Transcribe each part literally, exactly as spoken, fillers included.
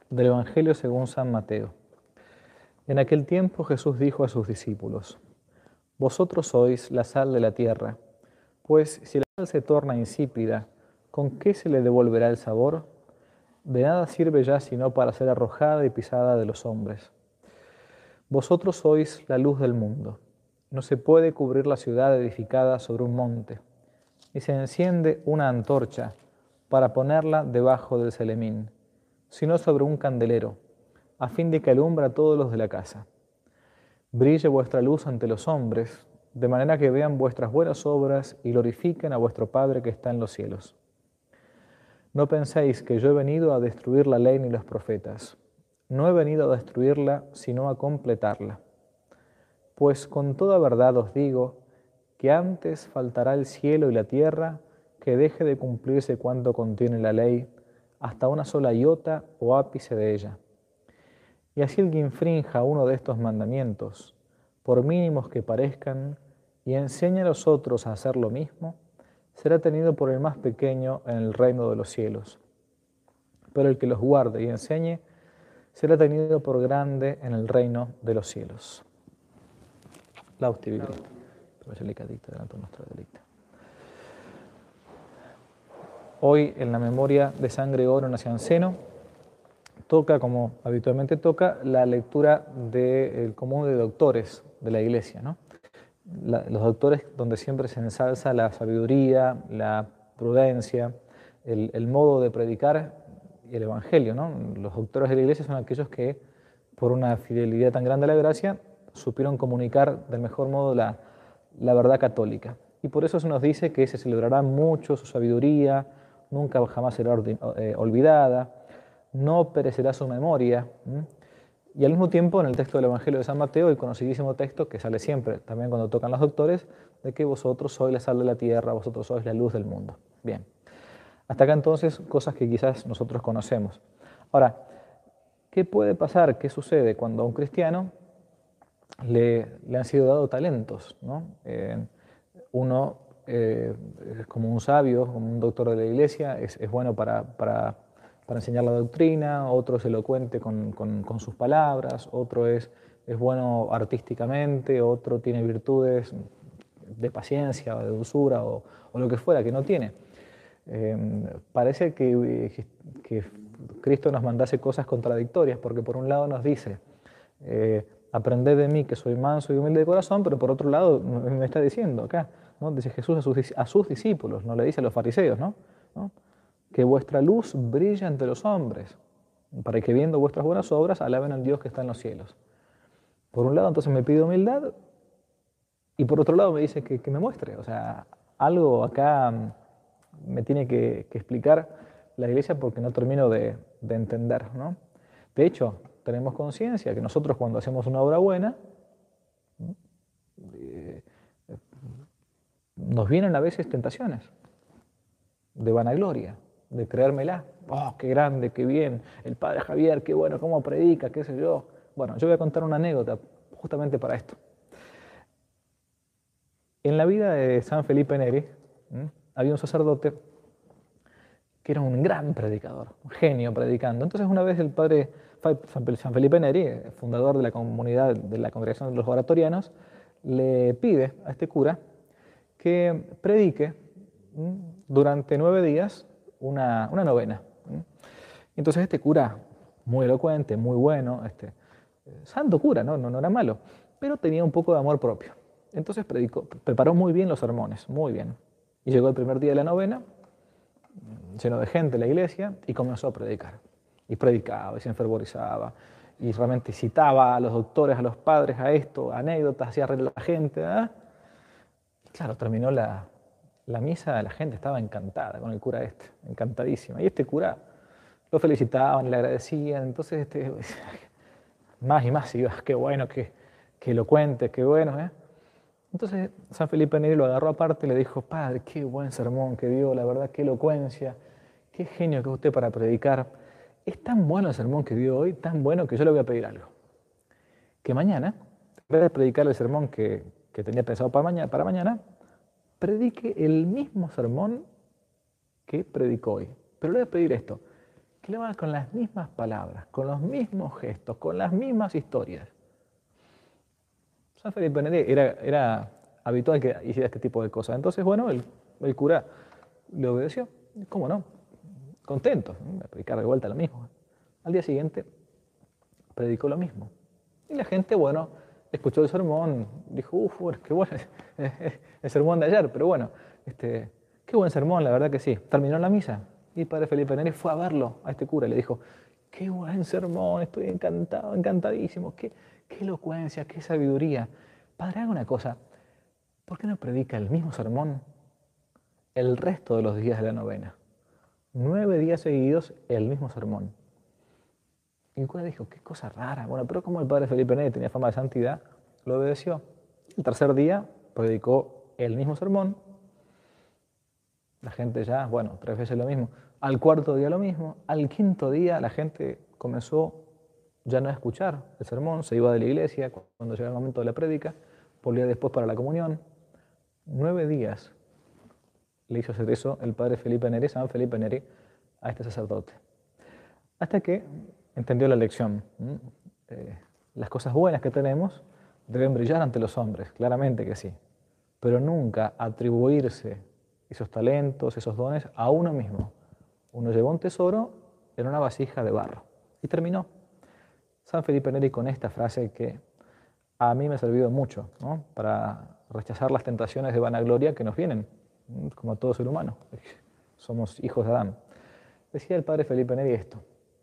Del Evangelio según San Mateo. En aquel tiempo Jesús dijo a sus discípulos: Vosotros sois la sal de la tierra, pues si la sal se torna insípida, ¿con qué se le devolverá el sabor? De nada sirve ya sino para ser arrojada y pisada de los hombres. Vosotros sois la luz del mundo. No se puede cubrir la ciudad edificada sobre un monte, ni se enciende una antorcha para ponerla debajo del celemín, sino sobre un candelero, a fin de que alumbre a todos los de la casa. Brille vuestra luz ante los hombres, de manera que vean vuestras buenas obras y glorifiquen a vuestro Padre que está en los cielos. No penséis que yo he venido a destruir la ley ni los profetas. No he venido a destruirla, sino a completarla. Pues con toda verdad os digo que antes faltará el cielo y la tierra que deje de cumplirse cuanto contiene la ley, hasta una sola iota o ápice de ella. Y así el que infrinja uno de estos mandamientos, por mínimos que parezcan, y enseñe a los otros a hacer lo mismo, será tenido por el más pequeño en el reino de los cielos. Pero el que los guarde y enseñe, será tenido por grande en el reino de los cielos. Lausti vi Cristo, Evangelica dicta delante nuestra delicta. Hoy, en la memoria de San Gregorio Nacianceno, toca, como habitualmente toca, la lectura del común de doctores de la Iglesia, ¿no? La, los doctores donde siempre se ensalza la sabiduría, la prudencia, el, el modo de predicar y el Evangelio, ¿no? Los doctores de la Iglesia son aquellos que, por una fidelidad tan grande a la gracia, supieron comunicar del mejor modo la, la verdad católica. Y por eso se nos dice que se celebrará mucho su sabiduría, nunca jamás será eh, olvidada, no perecerá su memoria. ¿Mm? Y al mismo tiempo, en el texto del Evangelio de San Mateo, el conocidísimo texto que sale siempre, también cuando tocan los doctores, de que vosotros sois la sal de la tierra, vosotros sois la luz del mundo. Bien, hasta acá entonces cosas que quizás nosotros conocemos. Ahora, ¿qué puede pasar? ¿Qué sucede cuando a un cristiano le, le han sido dados talentos, ¿no? Eh, uno, eh, como un sabio, como un doctor de la Iglesia, es, es bueno para... para para enseñar la doctrina, otro es elocuente con, con, con sus palabras, otro es, es bueno artísticamente, otro tiene virtudes de paciencia o de dulzura o, o lo que fuera que no tiene. Eh, parece que, que Cristo nos mandase cosas contradictorias, porque por un lado nos dice, eh, aprended de mí que soy manso y humilde de corazón, pero por otro lado me está diciendo acá, ¿no? Dice Jesús a sus, a sus discípulos, no le dice a los fariseos, ¿no? ¿no? Que vuestra luz brille ante los hombres, para que viendo vuestras buenas obras alaben al Dios que está en los cielos. Por un lado, entonces me pide humildad, y por otro lado me dice que, que me muestre. O sea, algo acá me tiene que, que explicar la Iglesia porque no termino de, de entender, ¿no? De hecho, tenemos conciencia que nosotros cuando hacemos una obra buena, eh, nos vienen a veces tentaciones de vanagloria, de creérmela. Oh, qué grande, qué bien, el padre Javier, qué bueno, cómo predica, qué sé yo. Bueno, yo voy a contar una anécdota justamente para esto. En la vida de San Felipe Neri, ¿m? había un sacerdote que era un gran predicador, un genio predicando. Entonces una vez el padre San Felipe Neri, fundador de la comunidad de la Congregación de los Oratorianos, le pide a este cura que predique ¿m? durante nueve días una, una novena. Entonces este cura, muy elocuente, muy bueno, este, santo cura, ¿no? No, no era malo, pero tenía un poco de amor propio. Entonces predicó, preparó muy bien los sermones, muy bien. Y llegó el primer día de la novena, lleno de gente en la iglesia, y comenzó a predicar. Y predicaba, y se enfervorizaba, y realmente citaba a los doctores, a los padres, a esto, anécdotas, hacía reír a la gente. ¿eh? Claro, terminó la, la misa, la gente estaba encantada con el cura este, encantadísima. Y este cura lo felicitaban, le agradecían, entonces este, más y más iba, qué bueno, qué, qué elocuente, qué bueno. ¿eh? Entonces San Felipe Neri lo agarró aparte y le dijo, padre, qué buen sermón que dio, la verdad, qué elocuencia, qué genio que es usted para predicar. Es tan bueno el sermón que dio hoy, tan bueno que yo le voy a pedir algo. Que mañana, en vez de predicar el sermón que, que tenía pensado para mañana, para mañana, predique el mismo sermón que predicó hoy. Pero le voy a pedir esto, que lo haga con las mismas palabras, con los mismos gestos, con las mismas historias. San Felipe Neri era, era habitual que hiciera este tipo de cosas. Entonces, bueno, el, el cura le obedeció. ¿Cómo no? Contento, ¿no? A predicar de vuelta lo mismo. Al día siguiente predicó lo mismo. Y la gente, bueno, escuchó el sermón, dijo, uff, qué bueno, el sermón de ayer, pero bueno, este, qué buen sermón, la verdad que sí. Terminó la misa y el padre Felipe Neri fue a verlo, a este cura, y le dijo, qué buen sermón, estoy encantado, encantadísimo, qué, qué elocuencia, qué sabiduría. Padre, haga una cosa, ¿por qué no predica el mismo sermón el resto de los días de la novena? Nueve días seguidos, el mismo sermón. Y el cura dijo, qué cosa rara. Bueno, pero como el padre Felipe Neri tenía fama de santidad, lo obedeció. El tercer día predicó el mismo sermón. La gente ya, bueno, tres veces lo mismo. Al cuarto día lo mismo. Al quinto día la gente comenzó ya no a escuchar el sermón, se iba de la iglesia cuando llegaba el momento de la prédica, volvía después para la comunión. Nueve días le hizo hacer eso el padre Felipe Neri, San Felipe Neri, a este sacerdote. Hasta que entendió la lección. Eh, las cosas buenas que tenemos deben brillar ante los hombres, claramente que sí, pero nunca atribuirse esos talentos, esos dones a uno mismo. Uno llevó un tesoro en una vasija de barro y terminó. San Felipe Neri con esta frase que a mí me ha servido mucho, ¿no? Para rechazar las tentaciones de vanagloria que nos vienen, como a todo ser humano. Somos hijos de Adán. Decía el padre Felipe Neri esto: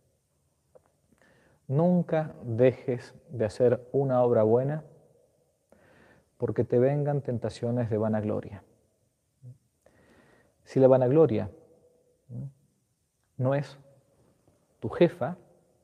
nunca dejes de hacer una obra buena porque te vengan tentaciones de vanagloria. Si la vanagloria no es tu jefa,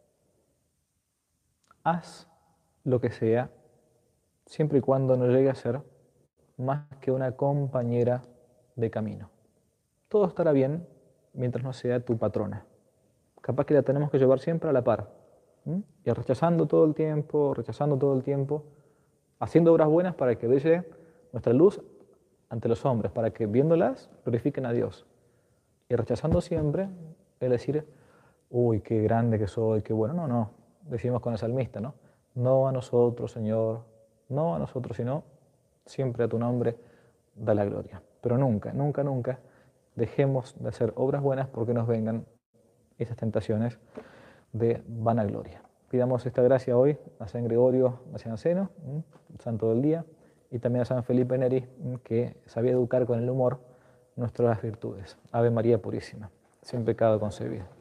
haz lo que sea, siempre y cuando no llegue a ser más que una compañera de camino. Todo estará bien mientras no sea tu patrona. Capaz que la tenemos que llevar siempre a la par. ¿Mm? Y rechazando todo el tiempo, rechazando todo el tiempo, haciendo obras buenas para que brille nuestra luz ante los hombres, para que viéndolas glorifiquen a Dios. Y rechazando siempre, es decir, uy, qué grande que soy, qué bueno. No, no, decimos con el salmista, ¿no? No a nosotros, Señor, no a nosotros, sino siempre a tu nombre da la gloria. Pero nunca, nunca, nunca dejemos de hacer obras buenas porque nos vengan esas tentaciones de vanagloria. Pidamos esta gracia hoy a San Gregorio Nacianceno, santo del día, y también a San Felipe Neri, que sabía educar con el humor nuestras virtudes. Ave María Purísima, sin pecado concebido.